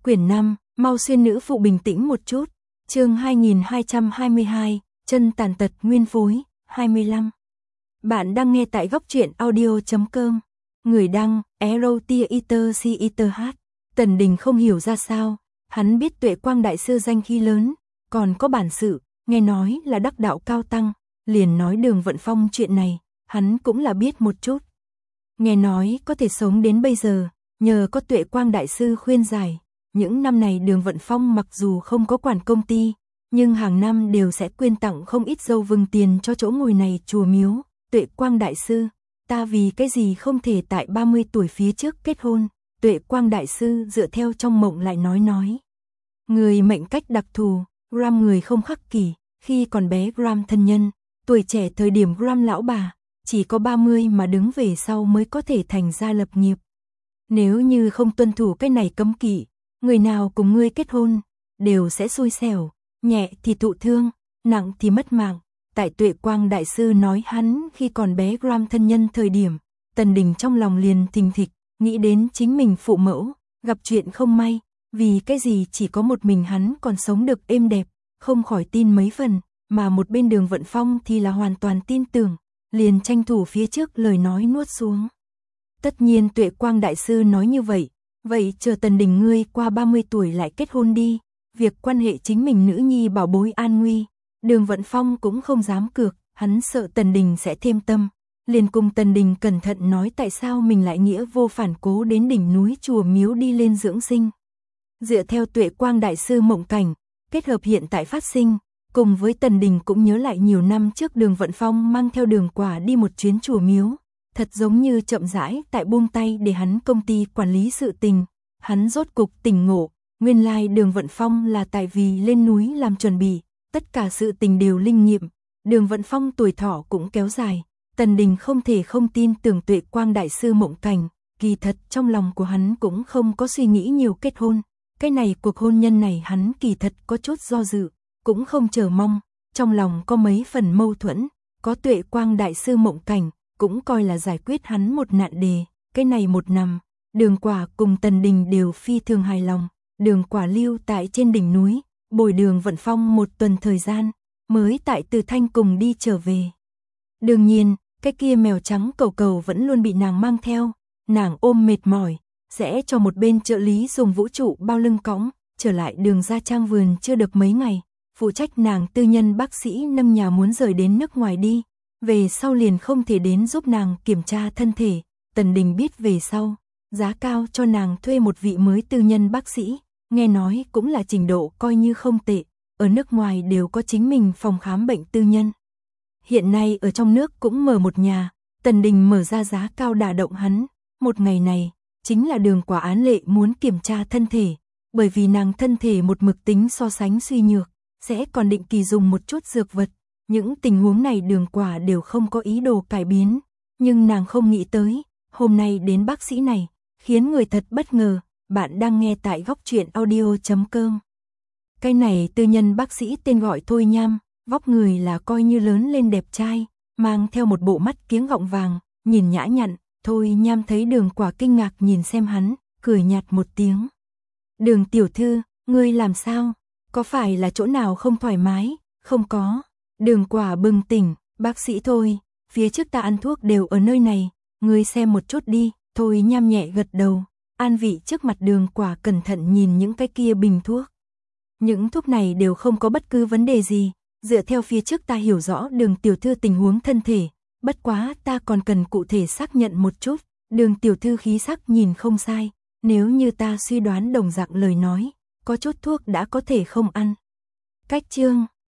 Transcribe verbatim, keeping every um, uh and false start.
Quyển năm, mau xuyên nữ phụ bình tĩnh một chút. Chương hai nghìn hai trăm hai mươi hai, chân tàn tật nguyên phối, hai mươi lăm. Bạn đang nghe tại góc truyện audio chấm com. Người đăng, Erotia Eater C Eater H. Tần Đình không hiểu ra sao, hắn biết Tuệ Quang đại sư danh khí lớn, còn có bản sự, nghe nói là đắc đạo cao tăng, liền nói Đường Vận Phong chuyện này, hắn cũng là biết một chút. Nghe nói có thể sống đến bây giờ, nhờ có Tuệ Quang đại sư khuyên giải. Những năm này Đường Vận Phong mặc dù không có quản công ty, nhưng hàng năm đều sẽ quyên tặng không ít dâu vừng tiền cho chỗ ngồi này chùa miếu. Tuệ Quang đại sư, ta vì cái gì không thể tại ba mươi tuổi phía trước kết hôn? Tuệ Quang đại sư dựa theo trong mộng lại nói nói. Người mệnh cách đặc thù, Gram người không khắc kỷ, khi còn bé Gram thân nhân, tuổi trẻ thời điểm Gram lão bà, chỉ có ba mươi mà đứng về sau mới có thể thành gia lập nghiệp. Nếu như không tuân thủ cái này cấm kỵ, người nào cùng ngươi kết hôn, đều sẽ xui xẻo, nhẹ thì thụ thương, nặng thì mất mạng. Tại Tuệ Quang đại sư nói hắn khi còn bé Gram thân nhân thời điểm, Tần Đình trong lòng liền thình thịch, nghĩ đến chính mình phụ mẫu, gặp chuyện không may, vì cái gì chỉ có một mình hắn còn sống được êm đẹp, không khỏi tin mấy phần, mà một bên Đường Vận Phong thì là hoàn toàn tin tưởng, liền tranh thủ phía trước lời nói nuốt xuống. Tất nhiên Tuệ Quang đại sư nói như vậy, vậy chờ Tần Đình ngươi qua ba mươi tuổi lại kết hôn đi, việc quan hệ chính mình nữ nhi bảo bối an nguy. Đường Vận Phong cũng không dám cược, hắn sợ Tần Đình sẽ thêm tâm, liền cùng Tần Đình cẩn thận nói tại sao mình lại nghĩa vô phản cố đến đỉnh núi chùa miếu đi lên dưỡng sinh. Dựa theo Tuệ Quang đại sư mộng cảnh, kết hợp hiện tại phát sinh, cùng với Tần Đình cũng nhớ lại nhiều năm trước Đường Vận Phong mang theo Đường Quả đi một chuyến chùa miếu, thật giống như chậm rãi tại buông tay để hắn công ty quản lý sự tình, hắn rốt cục tỉnh ngộ, nguyên lai Đường Vận Phong là tại vì lên núi làm chuẩn bị. Tất cả sự tình đều linh nghiệm, Đường Vận Phong tuổi thọ cũng kéo dài, Tần Đình không thể không tin tưởng Tuệ Quang đại sư mộng cảnh, kỳ thật trong lòng của hắn cũng không có suy nghĩ nhiều kết hôn, cái này cuộc hôn nhân này hắn kỳ thật có chút do dự, cũng không chờ mong, trong lòng có mấy phần mâu thuẫn, có Tuệ Quang đại sư mộng cảnh, cũng coi là giải quyết hắn một nạn đề, cái này một năm, Đường Quả cùng Tần Đình đều phi thường hài lòng, Đường Quả lưu tại trên đỉnh núi. Bồi Đường Vận Phong một tuần thời gian, mới tại Từ Thanh cùng đi trở về. Đương nhiên, cái kia mèo trắng cầu cầu vẫn luôn bị nàng mang theo, nàng ôm mệt mỏi, sẽ cho một bên trợ lý dùng vũ trụ bao lưng cõng, trở lại Đường Gia Trang vườn chưa được mấy ngày, phụ trách nàng tư nhân bác sĩ nâng nhà muốn rời đến nước ngoài đi, về sau liền không thể đến giúp nàng kiểm tra thân thể, Tần Đình biết về sau, giá cao cho nàng thuê một vị mới tư nhân bác sĩ. Nghe nói cũng là trình độ coi như không tệ, ở nước ngoài đều có chính mình phòng khám bệnh tư nhân. Hiện nay ở trong nước cũng mở một nhà, Tần Đình mở ra giá cao đả động hắn, một ngày này, chính là Đường Quả án lệ muốn kiểm tra thân thể, bởi vì nàng thân thể một mực tính so sánh suy nhược, sẽ còn định kỳ dùng một chút dược vật, những tình huống này Đường Quả đều không có ý đồ cải biến, nhưng nàng không nghĩ tới, hôm nay đến bác sĩ này, khiến người thật bất ngờ. Bạn đang nghe tại góc truyện audio chấm com. Cái này tư nhân bác sĩ tên gọi Thôi Nham, vóc người là coi như lớn lên đẹp trai, mang theo một bộ mắt kiếng gọng vàng, nhìn nhã nhặn. Thôi Nham thấy Đường Quả kinh ngạc nhìn xem hắn, cười nhạt một tiếng. Đường tiểu thư, ngươi làm sao? Có phải là chỗ nào không thoải mái? Không có. Đường Quả bừng tỉnh, bác sĩ Thôi, phía trước ta ăn thuốc đều ở nơi này, ngươi xem một chút đi. Thôi Nham nhẹ gật đầu. An vị trước mặt Đường Quả cẩn thận nhìn những cái kia bình thuốc. Những thuốc này đều không có bất cứ vấn đề gì, dựa theo phía trước ta hiểu rõ Đường tiểu thư tình huống thân thể, bất quá ta còn cần cụ thể xác nhận một chút, Đường tiểu thư khí sắc nhìn không sai, nếu như ta suy đoán đồng dạng lời nói, có chút thuốc đã có thể không ăn. Cách chương